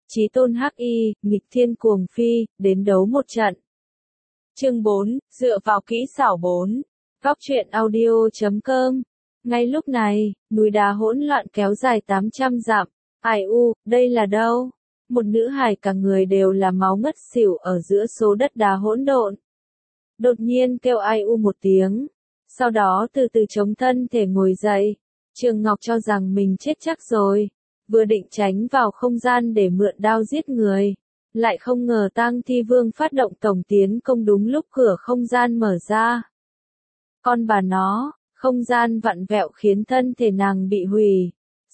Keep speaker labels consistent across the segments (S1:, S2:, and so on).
S1: Chí tôn hắc y, nghịch thiên cuồng phi, đến đấu một trận. Chương 4, dựa vào kỹ xảo 4. Góc truyện audio.com. Ngay lúc này, núi đá hỗn loạn kéo dài 800 dặm. Ai u, đây là đâu? Một nữ hài cả người đều là máu ngất xỉu ở giữa số đất đá hỗn độn. Đột nhiên kêu ai u một tiếng. Sau đó từ từ chống thân thể ngồi dậy. Trường Ngọc cho rằng mình chết chắc rồi. Vừa định tránh vào không gian để mượn đao giết người. Lại không ngờ Tang Thi Vương phát động tổng tiến công đúng lúc cửa không gian mở ra. Con bà nó, không gian vặn vẹo khiến thân thể nàng bị hủy.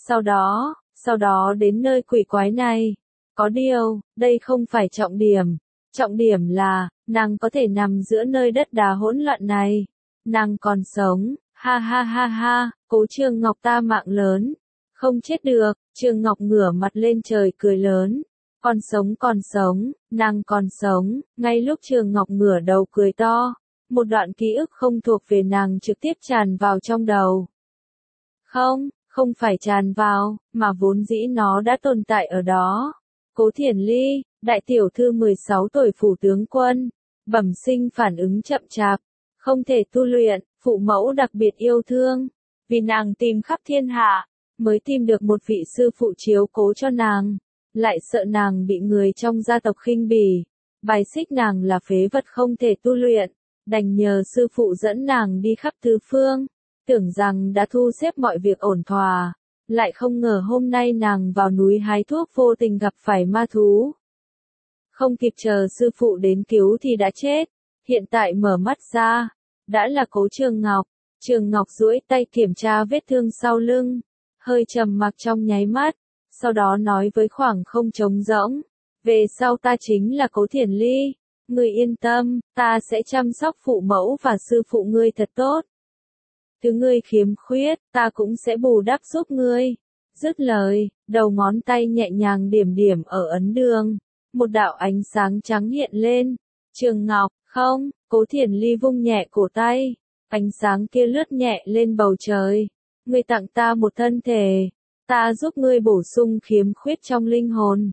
S1: Sau đó đến nơi quỷ quái này. Có điều, đây không phải trọng điểm. Trọng điểm là, nàng có thể nằm giữa nơi đất đá hỗn loạn này. Nàng còn sống, ha ha ha ha, cố Trường Ngọc ta mạng lớn. Không chết được, Trường Ngọc ngửa mặt lên trời cười lớn. Còn sống, nàng còn sống. Ngay lúc Trường Ngọc ngửa đầu cười to, một đoạn ký ức không thuộc về nàng trực tiếp tràn vào trong đầu. Không phải tràn vào, mà vốn dĩ nó đã tồn tại ở đó. Cố Thiển Ly, đại tiểu thư 16 tuổi phủ tướng quân, bẩm sinh phản ứng chậm chạp, không thể tu luyện, phụ mẫu đặc biệt yêu thương, vì nàng tìm khắp thiên hạ, mới tìm được một vị sư phụ chiếu cố cho nàng, lại sợ nàng bị người trong gia tộc khinh bỉ, bài xích nàng là phế vật không thể tu luyện, đành nhờ sư phụ dẫn nàng đi khắp tứ phương, tưởng rằng đã thu xếp mọi việc ổn thỏa. Lại không ngờ hôm nay nàng vào núi hái thuốc vô tình gặp phải ma thú. Không kịp chờ sư phụ đến cứu thì đã chết. Hiện tại mở mắt ra, đã là Cố Trường Ngọc. Trường Ngọc duỗi tay kiểm tra vết thương sau lưng, hơi trầm mặc trong nháy mắt, sau đó nói với khoảng không trống rỗng. Về sau ta chính là Cố Thiển Ly. Ngươi yên tâm, ta sẽ chăm sóc phụ mẫu và sư phụ ngươi thật tốt. Thứ ngươi khiếm khuyết, ta cũng sẽ bù đắp giúp ngươi. Dứt lời, đầu ngón tay nhẹ nhàng điểm điểm ở ấn đường. Một đạo ánh sáng trắng hiện lên. Trường Ngọc, không, Cố Thiển Ly vung nhẹ cổ tay. Ánh sáng kia lướt nhẹ lên bầu trời. Ngươi tặng ta một thân thể. Ta giúp ngươi bổ sung khiếm khuyết trong linh hồn.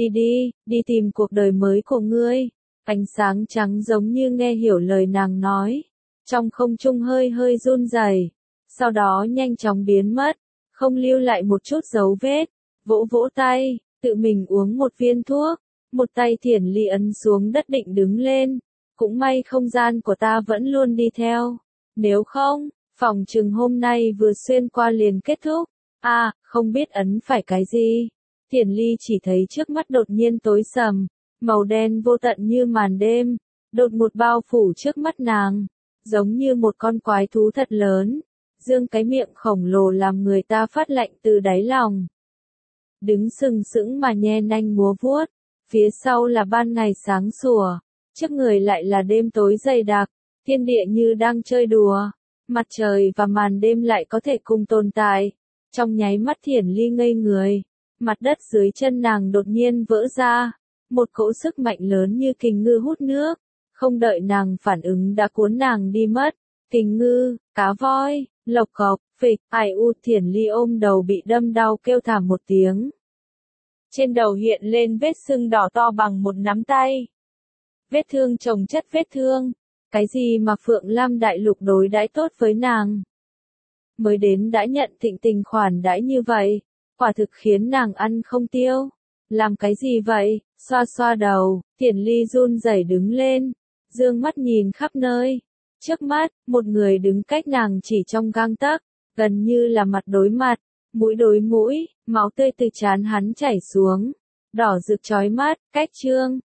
S1: Đi tìm cuộc đời mới của ngươi. Ánh sáng trắng giống như nghe hiểu lời nàng nói. Trong không trung hơi run rẩy, sau đó nhanh chóng biến mất, không lưu lại một chút dấu vết, vỗ tay, tự mình uống một viên thuốc, một tay Thiển Ly ấn xuống đất định đứng lên, cũng may không gian của ta vẫn luôn đi theo, nếu không, phòng chừng hôm nay vừa xuyên qua liền kết thúc, không biết ấn phải cái gì, Thiển Ly chỉ thấy trước mắt đột nhiên tối sầm, màu đen vô tận như màn đêm, đột một bao phủ trước mắt nàng. Giống như một con quái thú thật lớn, dương cái miệng khổng lồ làm người ta phát lạnh từ đáy lòng. Đứng sừng sững mà nhe nanh múa vuốt, phía sau là ban ngày sáng sủa, trước người lại là đêm tối dày đặc, thiên địa như đang chơi đùa, mặt trời và màn đêm lại có thể cùng tồn tại. Trong nháy mắt Thiển Ly ngây người, mặt đất dưới chân nàng đột nhiên vỡ ra, một cỗ sức mạnh lớn như kình ngư hút nước. Không đợi nàng phản ứng đã cuốn nàng đi mất, kình ngư, cá voi, lộc cọc, phịch, Thiển Ly ôm đầu bị đâm đau kêu thảm một tiếng. Trên đầu hiện lên vết sưng đỏ to bằng một nắm tay. Vết thương chồng chất vết thương, cái gì mà Phượng Lam Đại Lục đối đãi tốt với nàng. Mới đến đã nhận thịnh tình khoản đãi như vậy, quả thực khiến nàng ăn không tiêu. Làm cái gì vậy, xoa đầu, Thiển Ly run rẩy đứng lên. Dương mắt nhìn khắp nơi. Trước mắt, một người đứng cách nàng chỉ trong gang tấc, gần như là mặt đối mặt, mũi đối mũi, máu tươi từ trán hắn chảy xuống. Đỏ rực chói mắt, cách trương,